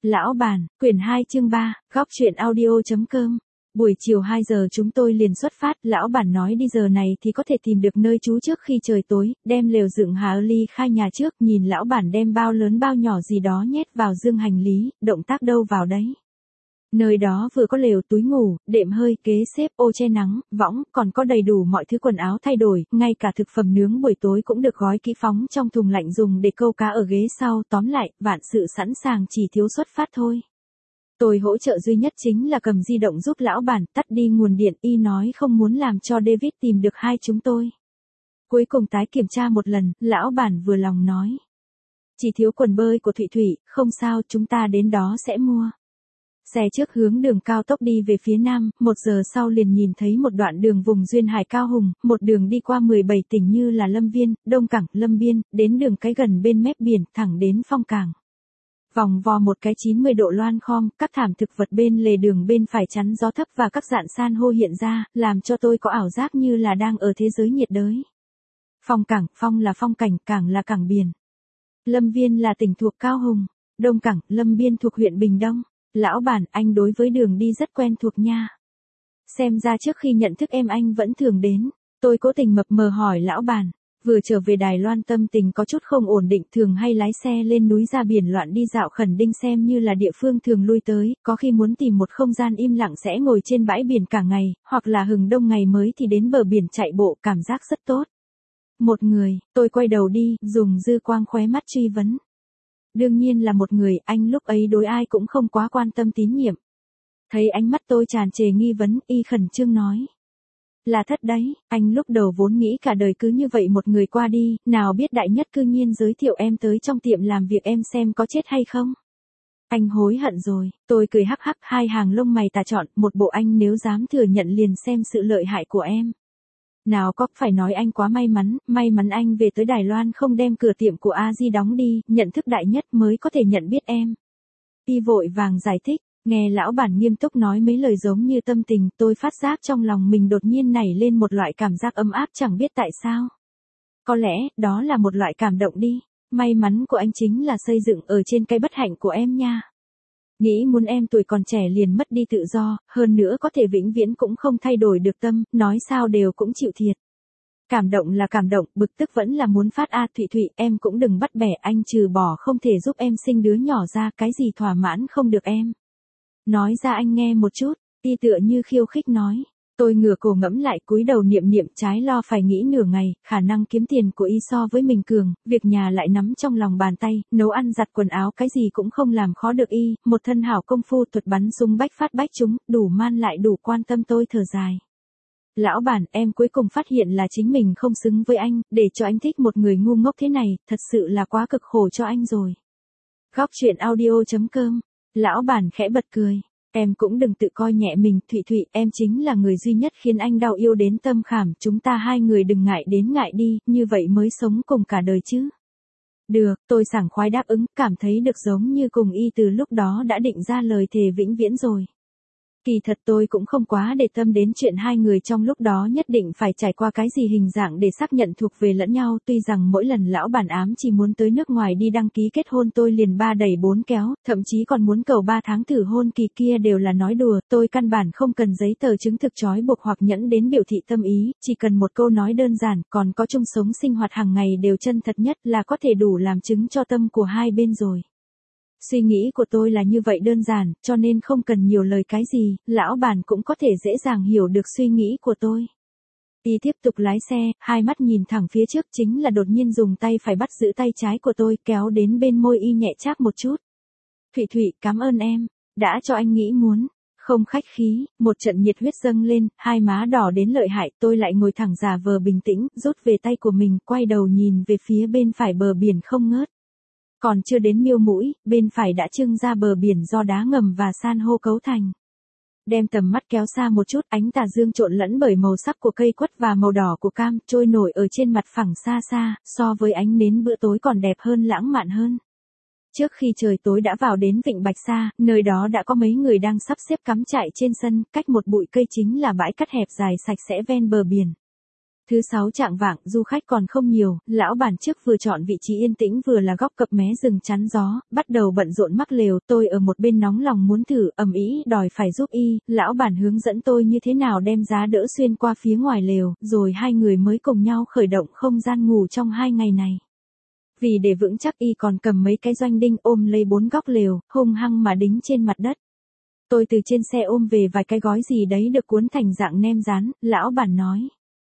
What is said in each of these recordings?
Lão bản, quyển 2 chương 3, góc truyện audio.com. Buổi chiều 2 giờ chúng tôi liền xuất phát, lão bản nói đi giờ này thì có thể tìm được nơi trú trước khi trời tối, đem lều dựng Hà Ly khai nhà trước, nhìn lão bản đem bao lớn bao nhỏ gì đó nhét vào dương hành lý, động tác đâu vào đấy. Nơi đó vừa có lều, túi ngủ, đệm hơi, ghế xếp, ô che nắng, võng, còn có đầy đủ mọi thứ quần áo thay đổi, ngay cả thực phẩm nướng buổi tối cũng được gói kỹ phóng trong thùng lạnh dùng để câu cá ở ghế sau. Tóm lại, vạn sự sẵn sàng, chỉ thiếu xuất phát thôi. Tôi hỗ trợ duy nhất chính là cầm di động giúp lão bản tắt đi nguồn điện, y nói không muốn làm cho David tìm được hai chúng tôi. Cuối cùng tái kiểm tra một lần, lão bản vừa lòng nói. Chỉ thiếu quần bơi của Thụy Thủy, không sao, chúng ta đến đó sẽ mua. Xe trước hướng đường cao tốc đi về phía nam, 1 giờ sau liền nhìn thấy một đoạn đường vùng duyên hải Cao Hùng, một đường đi qua 17 tỉnh như là Lâm Viên, Đông Cảng, Lâm Biên, đến đường cái gần bên mép biển, thẳng đến Phong Cảng. Vòng vo một cái 90 độ loan khom, các thảm thực vật bên lề đường bên phải chắn gió thấp và các dạn san hô hiện ra, làm cho tôi có ảo giác như là đang ở thế giới nhiệt đới. Phong Cảng, phong là phong cảnh, cảng là cảng biển. Lâm Viên là tỉnh thuộc Cao Hùng, Đông Cảng, Lâm Biên thuộc huyện Bình Đông. Lão bản, anh đối với đường đi rất quen thuộc nha. Xem ra trước khi nhận thức em anh vẫn thường đến. Tôi cố tình mập mờ hỏi lão bản. Vừa trở về Đài Loan tâm tình có chút không ổn định, thường hay lái xe lên núi ra biển loạn đi dạo Khẩn Đinh xem như là địa phương thường lui tới, có khi muốn tìm một không gian im lặng sẽ ngồi trên bãi biển cả ngày, hoặc là hừng đông ngày mới thì đến bờ biển chạy bộ, cảm giác rất tốt. Một người, tôi quay đầu đi, dùng dư quang khóe mắt truy vấn. Đương nhiên là một người, anh lúc ấy đối ai cũng không quá quan tâm tín nhiệm. Thấy ánh mắt tôi tràn trề nghi vấn, y khẩn trương nói. Là Thất đấy, anh lúc đầu vốn nghĩ cả đời cứ như vậy một người qua đi, nào biết Đại Nhất cư nhiên giới thiệu em tới trong tiệm làm việc em xem có chết hay không. Anh hối hận rồi, tôi cười hắc hắc, hai hàng lông mày tà trọn, một bộ anh nếu dám thừa nhận liền xem sự lợi hại của em. Nào có, phải nói anh quá may mắn anh về tới Đài Loan không đem cửa tiệm của A Di đóng đi, nhận thức Đại Nhất mới có thể nhận biết em. Y vội vàng giải thích, nghe lão bản nghiêm túc nói mấy lời giống như tâm tình, tôi phát giác trong lòng mình đột nhiên nảy lên một loại cảm giác ấm áp chẳng biết tại sao. Có lẽ, đó là một loại cảm động đi, may mắn của anh chính là xây dựng ở trên cái bất hạnh của em nha. Nghĩ muốn em tuổi còn trẻ liền mất đi tự do, hơn nữa có thể vĩnh viễn cũng không thay đổi được tâm, nói sao đều cũng chịu thiệt. Cảm động là cảm động, bực tức vẫn là muốn phát. Thụy Thụy, em cũng đừng bắt bẻ, anh trừ bỏ không thể giúp em sinh đứa nhỏ ra, cái gì thỏa mãn không được em. Nói ra anh nghe một chút, y tựa như khiêu khích nói. Tôi ngửa cổ ngẫm lại, cúi đầu niệm niệm, trái lo phải nghĩ nửa ngày, khả năng kiếm tiền của y so với mình cường, việc nhà lại nắm trong lòng bàn tay, nấu ăn giặt quần áo cái gì cũng không làm khó được y, một thân hảo công phu thuật bắn súng bách phát bách trúng, đủ man lại đủ quan tâm. Tôi thở dài. Lão bản, em cuối cùng phát hiện là chính mình không xứng với anh, để cho anh thích một người ngu ngốc thế này, thật sự là quá cực khổ cho anh rồi. Góc truyện audio.com. Lão bản khẽ bật cười. Em cũng đừng tự coi nhẹ mình, Thụy Thụy, em chính là người duy nhất khiến anh đau yêu đến tâm khảm, chúng ta hai người đừng ngại đến ngại đi, như vậy mới sống cùng cả đời chứ. Được, tôi sảng khoái đáp ứng, cảm thấy được giống như cùng y từ lúc đó đã định ra lời thề vĩnh viễn rồi. Kỳ thật tôi cũng không quá để tâm đến chuyện hai người trong lúc đó nhất định phải trải qua cái gì hình dạng để xác nhận thuộc về lẫn nhau, tuy rằng mỗi lần lão bản ám chỉ muốn tới nước ngoài đi đăng ký kết hôn tôi liền 3 đẩy 4 kéo, thậm chí còn muốn cầu 3 tháng thử hôn kỳ, kia đều là nói đùa, tôi căn bản không cần giấy tờ chứng thực trói buộc hoặc nhẫn đến biểu thị tâm ý, chỉ cần một câu nói đơn giản, còn có chung sống sinh hoạt hàng ngày đều chân thật nhất là có thể đủ làm chứng cho tâm của hai bên rồi. Suy nghĩ của tôi là như vậy đơn giản, cho nên không cần nhiều lời cái gì, lão bản cũng có thể dễ dàng hiểu được suy nghĩ của tôi. Y tiếp tục lái xe, hai mắt nhìn thẳng phía trước, chính là đột nhiên dùng tay phải bắt giữ tay trái của tôi, kéo đến bên môi y nhẹ cháp một chút. Thụy Thụy, cảm ơn em, đã cho anh nghĩ muốn. Không khách khí, một trận nhiệt huyết dâng lên, hai má đỏ đến lợi hại, tôi lại ngồi thẳng giả vờ bình tĩnh, rút về tay của mình, quay đầu nhìn về phía bên phải bờ biển không ngớt. Còn chưa đến miêu mũi, bên phải đã trưng ra bờ biển do đá ngầm và san hô cấu thành. Đem tầm mắt kéo xa một chút, ánh tà dương trộn lẫn bởi màu sắc của cây quất và màu đỏ của cam, trôi nổi ở trên mặt phẳng xa xa, so với ánh nến bữa tối còn đẹp hơn, lãng mạn hơn. Trước khi trời tối đã vào đến Vịnh Bạch Sa, nơi đó đã có mấy người đang sắp xếp cắm trại trên sân, cách một bụi cây chính là bãi cát hẹp dài sạch sẽ ven bờ biển. Thứ sáu chạng vạng, du khách còn không nhiều, lão bản trước vừa chọn vị trí yên tĩnh vừa là góc cập mé rừng chắn gió, bắt đầu bận rộn mắc lều, tôi ở một bên nóng lòng muốn thử, ầm ĩ đòi phải giúp y, lão bản hướng dẫn tôi như thế nào đem giá đỡ xuyên qua phía ngoài lều, rồi hai người mới cùng nhau khởi động không gian ngủ trong 2 ngày này. Vì để vững chắc y còn cầm mấy cái doanh đinh ôm lấy 4 góc lều, hung hăng mà đính trên mặt đất. Tôi từ trên xe ôm về vài cái gói gì đấy được cuốn thành dạng nem rán, lão bản nói.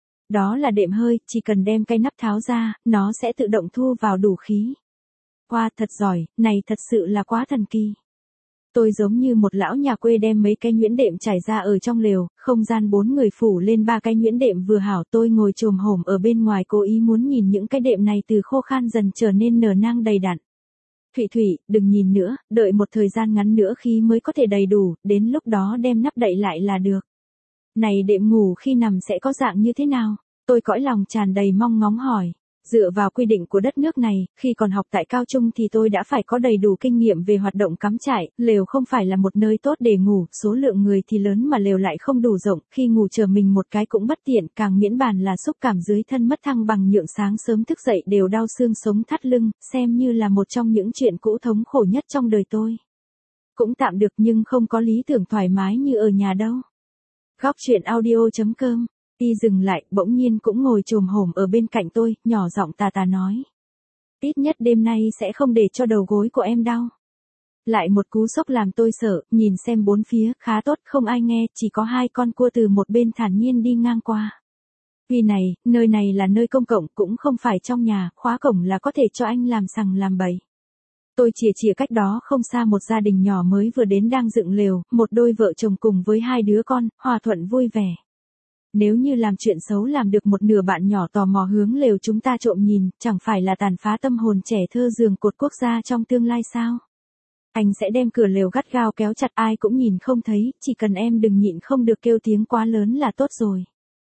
Đó là đệm hơi, chỉ cần đem cái nắp tháo ra, nó sẽ tự động thu vào đủ khí. Wow, thật giỏi, này thật sự là quá thần kỳ. Tôi giống như một lão nhà quê đem mấy cái nhuyễn đệm trải ra ở trong lều, không gian 4 người phủ lên 3 cái nhuyễn đệm vừa hảo, tôi ngồi chồm hổm ở bên ngoài cố ý muốn nhìn những cái đệm này từ khô khan dần trở nên nở nang đầy đặn. Thụy Thụy, đừng nhìn nữa, đợi một thời gian ngắn nữa khi mới có thể đầy đủ, đến lúc đó đem nắp đậy lại là được. Này đệm ngủ khi nằm sẽ có dạng như thế nào? Tôi cõi lòng tràn đầy mong ngóng hỏi. Dựa vào quy định của đất nước này, khi còn học tại cao trung thì tôi đã phải có đầy đủ kinh nghiệm về hoạt động cắm trại, lều không phải là một nơi tốt để ngủ, số lượng người thì lớn mà lều lại không đủ rộng, khi ngủ chờ mình một cái cũng bất tiện, càng miễn bàn là xúc cảm dưới thân mất thăng bằng nhượng sáng sớm thức dậy đều đau xương sống thắt lưng, xem như là một trong những chuyện cũ thống khổ nhất trong đời tôi. Cũng tạm được nhưng không có lý tưởng thoải mái như ở nhà đâu. Góc chuyện audio.com. Y dừng lại, bỗng nhiên cũng ngồi chồm hổm ở bên cạnh tôi, nhỏ giọng tà tà nói. Ít nhất đêm nay sẽ không để cho đầu gối của em đau. Lại một cú sốc làm tôi sợ, nhìn xem bốn phía, khá tốt, không ai nghe, chỉ có 2 con cua từ một bên thản nhiên đi ngang qua. Vì này, nơi này là nơi công cộng, cũng không phải trong nhà, khóa cổng là có thể cho anh làm sằng làm bậy. Tôi chìa cách đó không xa một gia đình nhỏ mới vừa đến đang dựng lều, một đôi vợ chồng cùng với 2 đứa con, hòa thuận vui vẻ. Nếu như làm chuyện xấu làm được một nửa bạn nhỏ tò mò hướng lều chúng ta trộm nhìn, chẳng phải là tàn phá tâm hồn trẻ thơ giường cột quốc gia trong tương lai sao? Anh sẽ đem cửa lều gắt gao kéo chặt ai cũng nhìn không thấy, chỉ cần em đừng nhịn không được kêu tiếng quá lớn là tốt rồi.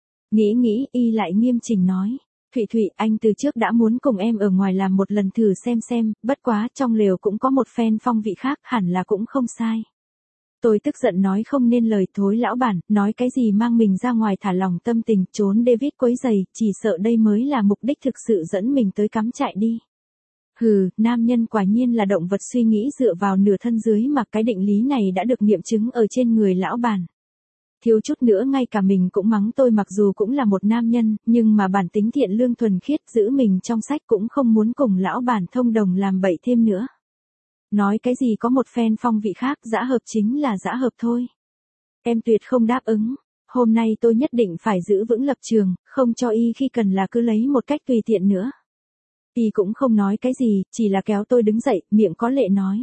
Nghĩ, y lại nghiêm chỉnh nói. Thụy, anh từ trước đã muốn cùng em ở ngoài làm một lần thử xem, bất quá trong lều cũng có một phen phong vị khác, hẳn là cũng không sai. Tôi tức giận nói không nên lời, thối lão bản, nói cái gì mang mình ra ngoài thả lòng tâm tình, trốn David quấy giày, chỉ sợ đây mới là mục đích thực sự dẫn mình tới cắm trại đi. Hừ, nam nhân quả nhiên là động vật suy nghĩ dựa vào nửa thân dưới mà cái định lý này đã được nghiệm chứng ở trên người lão bản. Thiếu chút nữa ngay cả mình cũng mắng tôi, mặc dù cũng là một nam nhân, nhưng mà bản tính thiện lương thuần khiết giữ mình trong sách cũng không muốn cùng lão bản thông đồng làm bậy thêm nữa. Nói cái gì có một phen phong vị khác, dã hợp chính là dã hợp thôi. Em tuyệt không đáp ứng. Hôm nay tôi nhất định phải giữ vững lập trường, không cho y khi cần là cứ lấy một cách tùy tiện nữa. Y cũng không nói cái gì, chỉ là kéo tôi đứng dậy, miệng có lệ nói.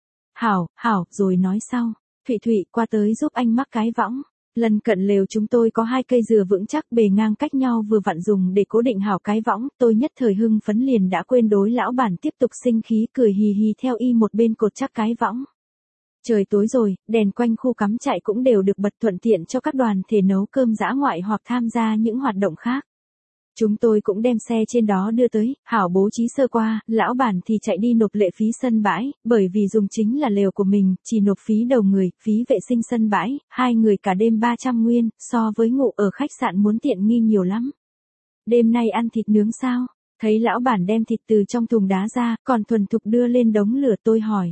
Hảo, rồi nói sau. Thụy, qua tới giúp anh mắc cái võng. Lần cận lều chúng tôi có 2 cây dừa vững chắc bề ngang cách nhau vừa vặn dùng để cố định hảo cái võng, tôi nhất thời hưng phấn liền đã quên đối lão bản tiếp tục sinh khí, cười hì hì theo y một bên cột chắc cái võng. Trời tối rồi, đèn quanh khu cắm trại cũng đều được bật thuận tiện cho các đoàn thể nấu cơm dã ngoại hoặc tham gia những hoạt động khác. Chúng tôi cũng đem xe trên đó đưa tới, hảo bố trí sơ qua, lão bản thì chạy đi nộp lệ phí sân bãi, bởi vì dùng chính là lều của mình, chỉ nộp phí đầu người, phí vệ sinh sân bãi, 2 người cả đêm 300 nguyên, so với ngủ ở khách sạn muốn tiện nghi nhiều lắm. Đêm nay ăn thịt nướng sao? Thấy lão bản đem thịt từ trong thùng đá ra, còn thuần thục đưa lên đống lửa, tôi hỏi.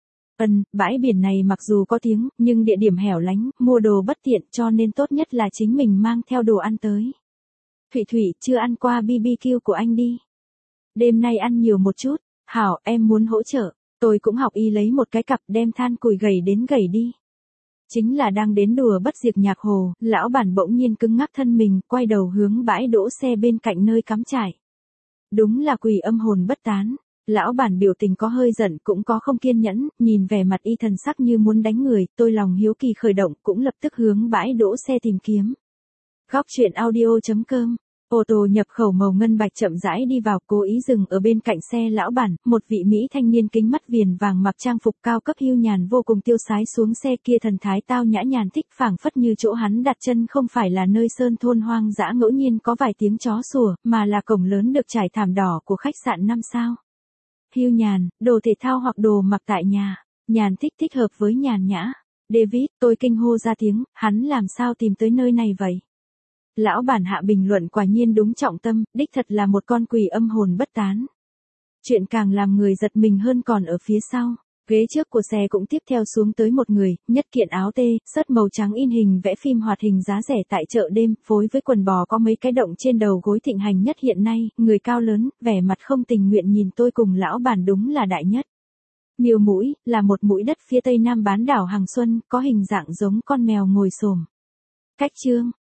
Bãi biển này mặc dù có tiếng, nhưng địa điểm hẻo lánh, mua đồ bất tiện, cho nên tốt nhất là chính mình mang theo đồ ăn tới. Thụy, chưa ăn qua BBQ của anh đi. Đêm nay ăn nhiều một chút. Hảo, em muốn hỗ trợ. Tôi cũng học y lấy một cái cặp đem than củi gầy đến gầy đi. Chính là đang đến đùa bất diệt nhạc hồ, lão bản bỗng nhiên cứng ngắc thân mình, quay đầu hướng bãi đỗ xe bên cạnh nơi cắm trại. Đúng là quỷ âm hồn bất tán. Lão bản biểu tình có hơi giận cũng có không kiên nhẫn, nhìn vẻ mặt y thần sắc như muốn đánh người, tôi lòng hiếu kỳ khởi động cũng lập tức hướng bãi đỗ xe tìm kiếm. Góc chuyện audio.com. Ô tô nhập khẩu màu ngân bạch chậm rãi đi vào, cố ý dừng ở bên cạnh xe lão bản, một vị Mỹ thanh niên kính mắt viền vàng mặc trang phục cao cấp hưu nhàn vô cùng tiêu sái xuống xe kia, thần thái tao nhã nhàn thích, phảng phất như chỗ hắn đặt chân không phải là nơi sơn thôn hoang dã ngẫu nhiên có vài tiếng chó sủa, mà là cổng lớn được trải thảm đỏ của khách sạn 5 sao. Hưu nhàn, đồ thể thao hoặc đồ mặc tại nhà, nhàn thích hợp với nhàn nhã. David, tôi kinh hô ra tiếng, hắn làm sao tìm tới nơi này vậy? Lão bản hạ bình luận quả nhiên đúng trọng tâm, đích thật là một con quỷ âm hồn bất tán. Chuyện càng làm người giật mình hơn còn ở phía sau. Ghế trước của xe cũng tiếp theo xuống tới một người, nhất kiện áo tê, sớt màu trắng in hình vẽ phim hoạt hình giá rẻ tại chợ đêm, phối với quần bò có mấy cái động trên đầu gối thịnh hành nhất hiện nay, người cao lớn, vẻ mặt không tình nguyện nhìn tôi cùng lão bản đúng là đại nhất. Miêu Mũi, là một mũi đất phía tây nam bán đảo Hàng Xuân, có hình dạng giống con mèo ngồi xổm. Cách chương